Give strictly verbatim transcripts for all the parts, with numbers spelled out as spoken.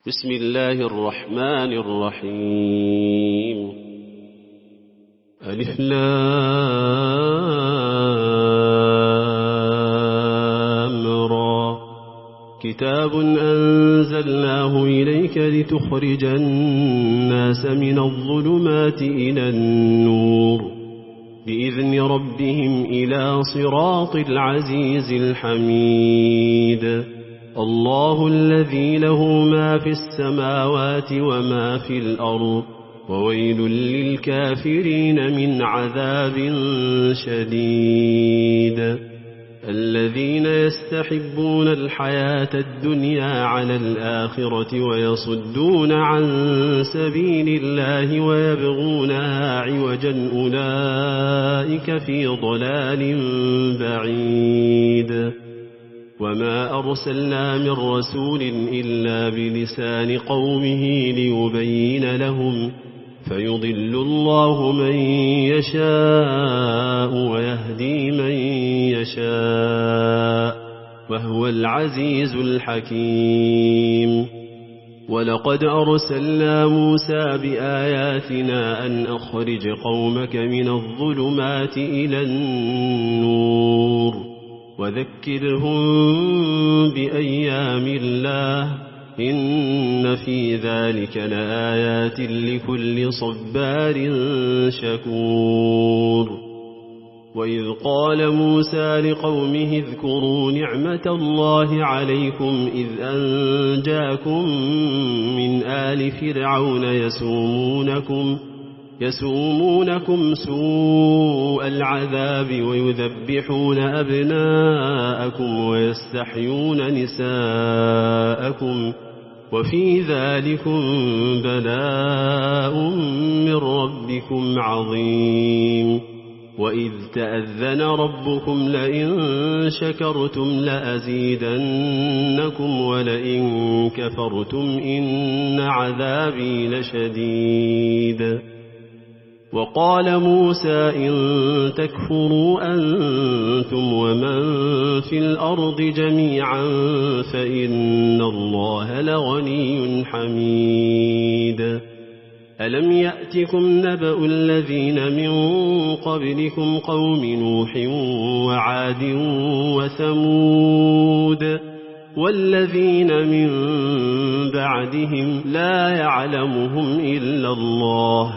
بسم الله الرحمن الرحيم. ألف لام را. كتاب أنزلناه إليك لتخرج الناس من الظلمات إلى النور بإذن ربهم إلى صراط العزيز الحميد. الله الذي له ما في السماوات وما في الأرض وويل للكافرين من عذاب شديد. الذين يستحبون الحياة الدنيا على الآخرة ويصدون عن سبيل الله ويبغونها عوجا أولئك في ضلال بعيد. وما أرسلنا من رسول إلا بلسان قومه ليبين لهم فيضل الله من يشاء ويهدي من يشاء وهو العزيز الحكيم. ولقد أرسلنا موسى بآياتنا أن أخرج قومك من الظلمات إلى النور وذكرهم بأيام الله إن في ذلك لآيات لكل صبار شكور. وإذ قال موسى لقومه اذكروا نعمة الله عليكم إذ أنجاكم من آل فرعون يسومونكم يسومونكم سوء العذاب ويذبحون أبناءكم ويستحيون نساءكم وفي ذلكم بلاء من ربكم عظيم. وإذ تأذن ربكم لئن شكرتم لأزيدنكم ولئن كفرتم إن عذابي لشديد. وقال موسى إن تكفروا أنتم ومن في الأرض جميعا فإن الله لغني حميد. ألم يأتكم نبأ الذين من قبلكم قوم نوح وعاد وثمود والذين من بعدهم لا يعلمهم إلا الله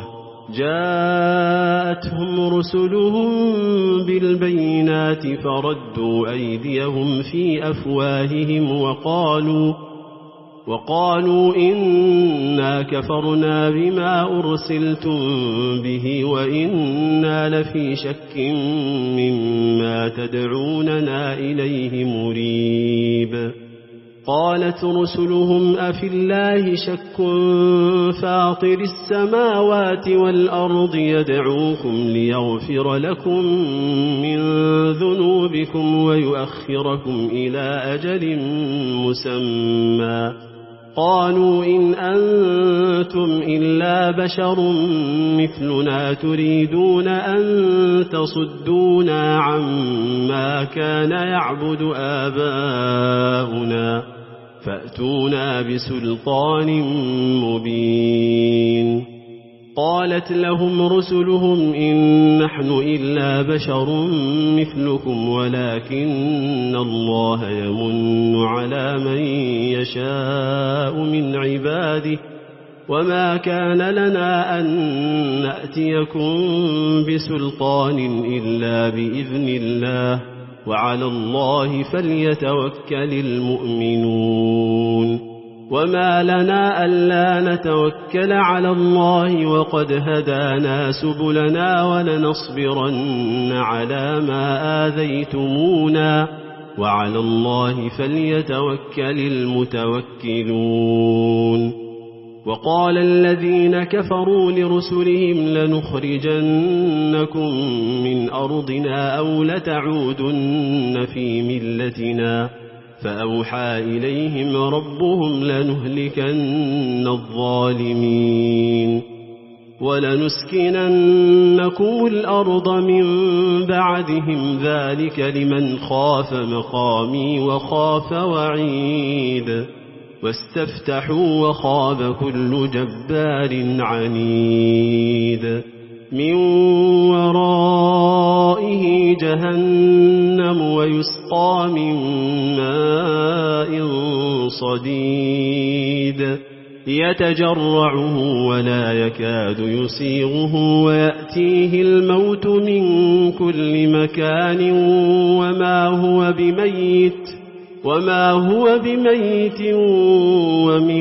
جاءتهم رسلهم بالبينات فردوا أيديهم في أفواههم وقالوا وقالوا إنا كفرنا بما أرسلتم به وإنا لفي شك مما تدعوننا إليه مريب. قالت رسلهم أفي الله شك فاطر السماوات والأرض يدعوكم ليغفر لكم من ذنوبكم ويؤخركم إلى أجل مسمى. قالوا إن أنتم إلا بشر مثلنا تريدون أن تصدونا عما كان يعبد آباؤنا فأتونا بسلطان مبين. قالت لهم رسلهم إن نحن إلا بشر مثلكم ولكن الله يمن على من يشاء من عباده وما كان لنا أن نأتيكم بسلطان إلا بإذن الله وعلى الله فليتوكل المؤمنون. وما لنا ألا نتوكل على الله وقد هدانا سبلنا ولنصبرن على ما آذيتمونا وعلى الله فليتوكل المتوكلون. وقال الذين كفروا لرسلهم لنخرجنكم من أرضنا أو لتعودن في ملتنا فأوحى إليهم ربهم لنهلكن الظالمين ولنسكننكم الأرض من بعدهم ذلك لمن خاف مقامي وخاف وعيد واستفتحوا وخاب كل جبار عنيد من ورائه جهنم ويسقى من ماء صديد يتجرعه ولا يكاد يسيغه ويأتيه الموت من كل مكان وما هو بميت وما هو بميت ومن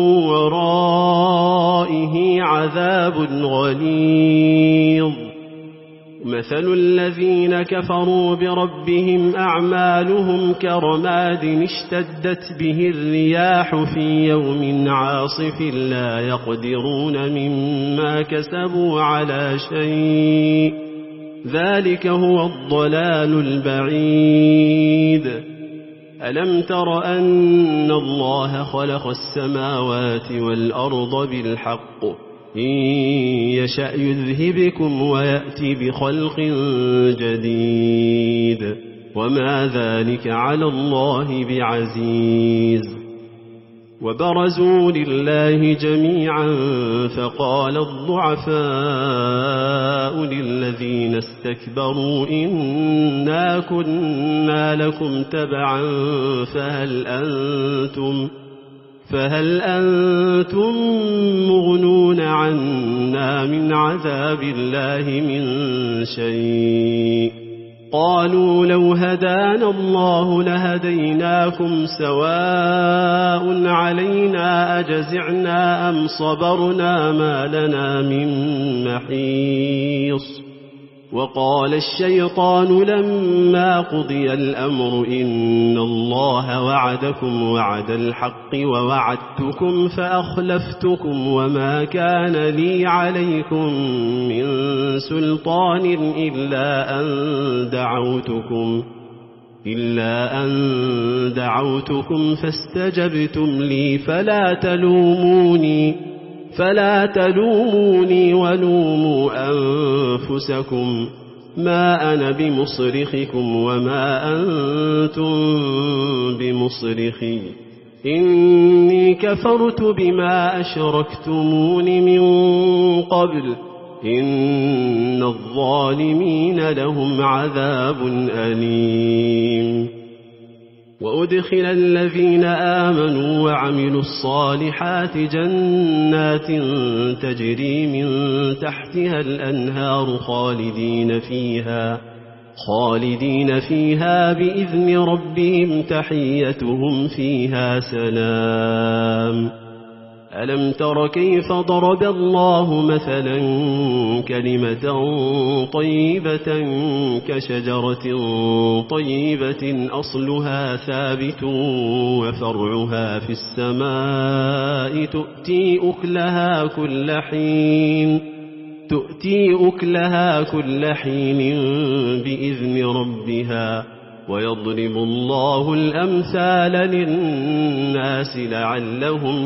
ورائه عذاب غليظ مثل الذين كفروا بربهم أعمالهم كرماد اشتدت به الرياح في يوم عاصف لا يقدرون مما كسبوا على شيء ذلك هو الضلال البعيد ألم تر أن الله خلق السماوات والأرض بالحق إن يشأ يذهبكم ويأتي بخلق جديد وما ذلك على الله بعزيز وبرزوا لله جميعا فقال الضعفاء للذين استكبروا إنا كنا لكم تبعا فهل أنتم فهل أنتم مغنون عنا من عذاب الله من شيء قالوا لو هدانا الله لهديناكم سواء علينا أجزعنا أم صبرنا ما لنا من محيص وقال الشيطان لما قضي الأمر إن الله وعدكم وعد الحق ووعدتكم فأخلفتكم وما كان لي عليكم من سلطان إلا أن دعوتكم إلا أن دعوتكم فاستجبتم لي فلا تلوموني فلا تلوموني ولوموا أنفسكم ما أنا بمصرخكم وما أنتم بمصرخي إني كفرت بما أشركتمون من قبل إن الظالمين لهم عذاب أليم وأدخل الذين آمنوا وعملوا الصالحات جنات تجري من تحتها الأنهار خالدين فيها خالدين فيها بإذن ربهم تحيتهم فيها سلام ألم تر كيف ضرب الله مثلا كلمة طيبة كشجرة طيبة أصلها ثابت وفرعها في السماء تؤتي أكلها كل حين تؤتي أكلها كل حين بإذن ربها ويضرب الله الأمثال للناس لعلهم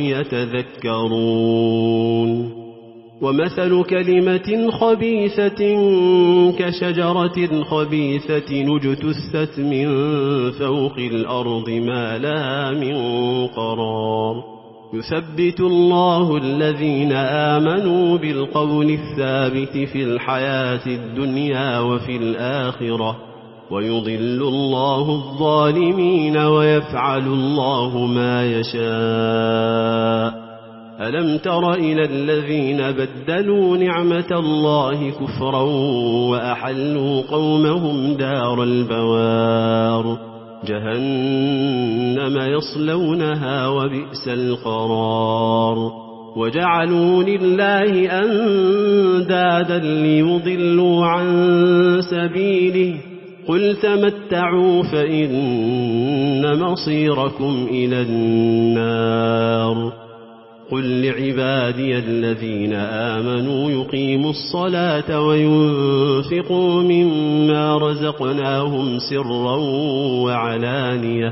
يتذكرون ومثل كلمة خبيثة كشجرة خبيثة اجتثت من فوق الأرض ما لها من قرار يثبت الله الذين آمنوا بالقول الثابت في الحياة الدنيا وفي الآخرة ويضل الله الظالمين ويفعل الله ما يشاء ألم تر إلى الذين بدلوا نعمة الله كفرا وأحلوا قومهم دار البوار جهنم يصلونها وبئس القرار وجعلوا لله أندادا ليضلوا عن سبيله قل تمتعوا فإن مصيركم إلى النار قل لعبادي الذين آمنوا يقيموا الصلاة وينفقوا مما رزقناهم سرا وعلانية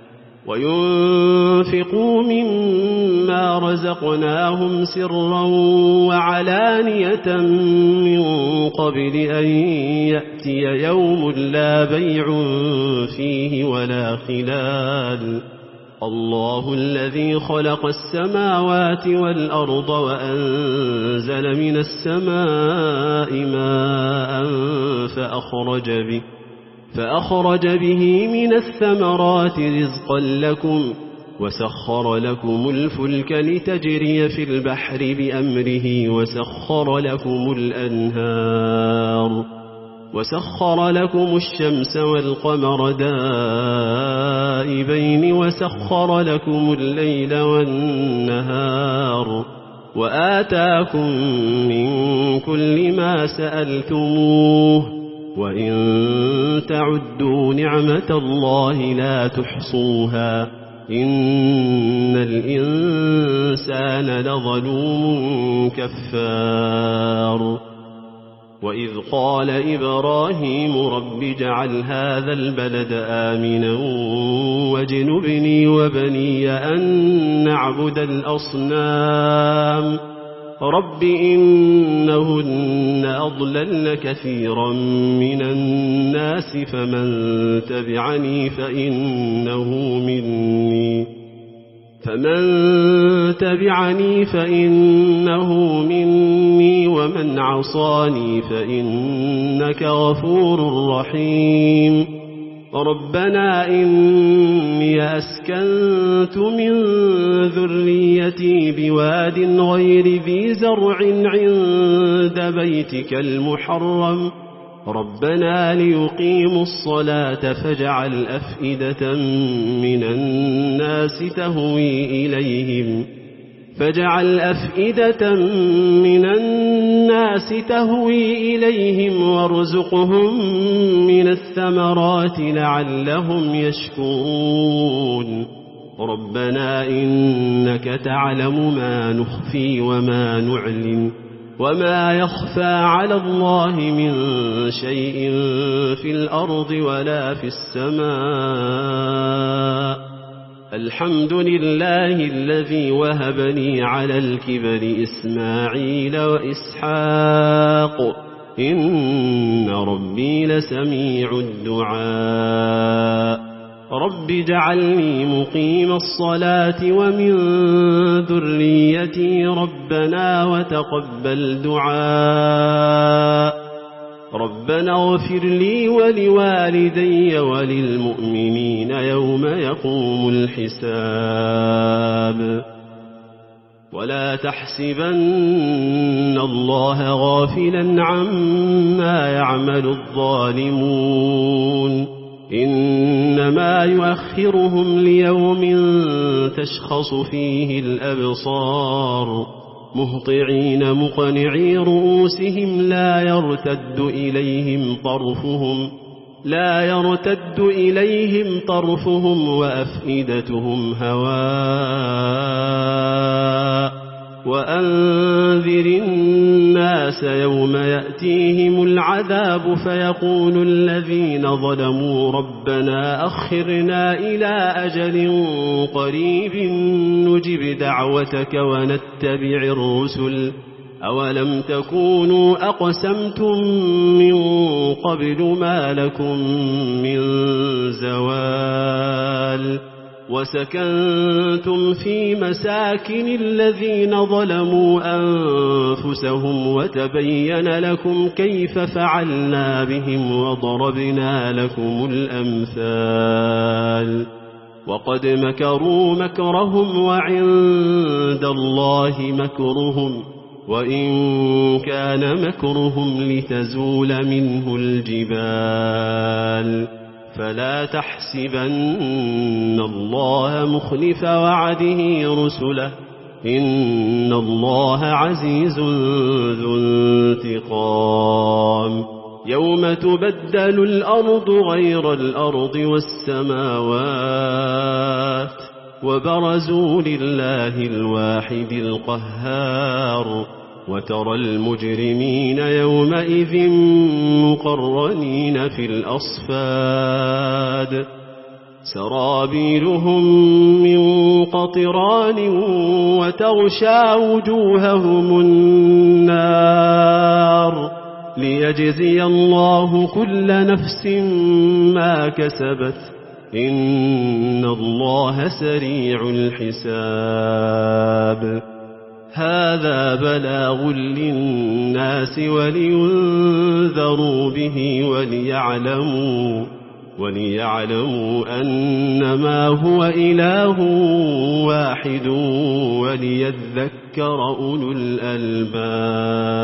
وينفقوا مما رزقناهم سرا وعلانية من قبل أن يأتي يوم لا بيع فيه ولا خلال الله الذي خلق السماوات والأرض وأنزل من السماء ماء فأخرج به, فأخرج به من الثمرات رزقا لكم وسخر لكم الفلك لتجري في البحر بأمره وسخر لكم الأنهار وسخر لكم الشمس والقمر دائبين وسخر لكم الليل والنهار وآتاكم من كل ما سألتموه وإن تعدوا نعمة الله لا تحصوها إن الإنسان لظلوم كفار. وإذ قال إبراهيم رب اجعل هذا البلد آمنا واجنبني وبني أن نعبد الأصنام رب إنهن أضللن كثيرا من الناس فمن تبعني فإنه مني فمن تبعني فإنه مني ومن عصاني فإنك غفور رحيم. ربنا إني أسكنت من ذريتي بواد غير ذي زرع عند بيتك المحرم ربنا ليقيموا الصلاة فاجعل أفئدة من الناس تهوي إليهم فاجعل أفئدة من الناس تهوي إليهم وارزقهم من الثمرات لعلهم يشكرون. ربنا إنك تعلم ما نخفي وما نعلن وما يخفى على الله من شيء في الأرض ولا في السماء. الحمد لله الذي وهبني على الكبر إسماعيل وإسحاق إن ربي لسميع الدعاء. رب اجعلني مقيم الصلاة ومن ذريتي ربنا وتقبل دعاء. ربنا اغفر لي ولوالدي وللمؤمنين يوم يقوم الحساب. ولا تحسبن الله غافلا عما يعمل الظالمون إنما يؤخرهم ليوم تشخص فيه الأبصار مهطعين مقنعي رؤوسهم لا يرتد إليهم طرفهم لا يرتد إليهم طرفهم وأفئدتهم هواء. وأنذر الناس يوم يأتيهم العذاب فيقول الذين ظلموا ربنا أخرنا إلى أجل قريب نجب دعوتك ونتبع الرسل أولم تكونوا أقسمتم من قبل ما لكم من زوال وسكنتم في مساكن الذين ظلموا أنفسهم وتبين لكم كيف فعلنا بهم وضربنا لكم الأمثال. وقد مكروا مكرهم وعند الله مكرهم وإن كان مكرهم لتزول منه الجبال. فلا تحسبن الله مخلف وعده رسله إن الله عزيز ذو انتقام. يوم تبدل الأرض غير الأرض والسماوات وبرزوا لله الواحد القهار وترى المجرمين يومئذ مقرنين في الأصفاد سرابيلهم من قطران وتغشى وجوههم النار ليجزي الله كل نفس ما كسبت إن الله سريع الحساب هذا بلاغ للناس ولينذروا به وليعلموا وليعلموا أنما هو إله واحد وليذكر أولو الألباب.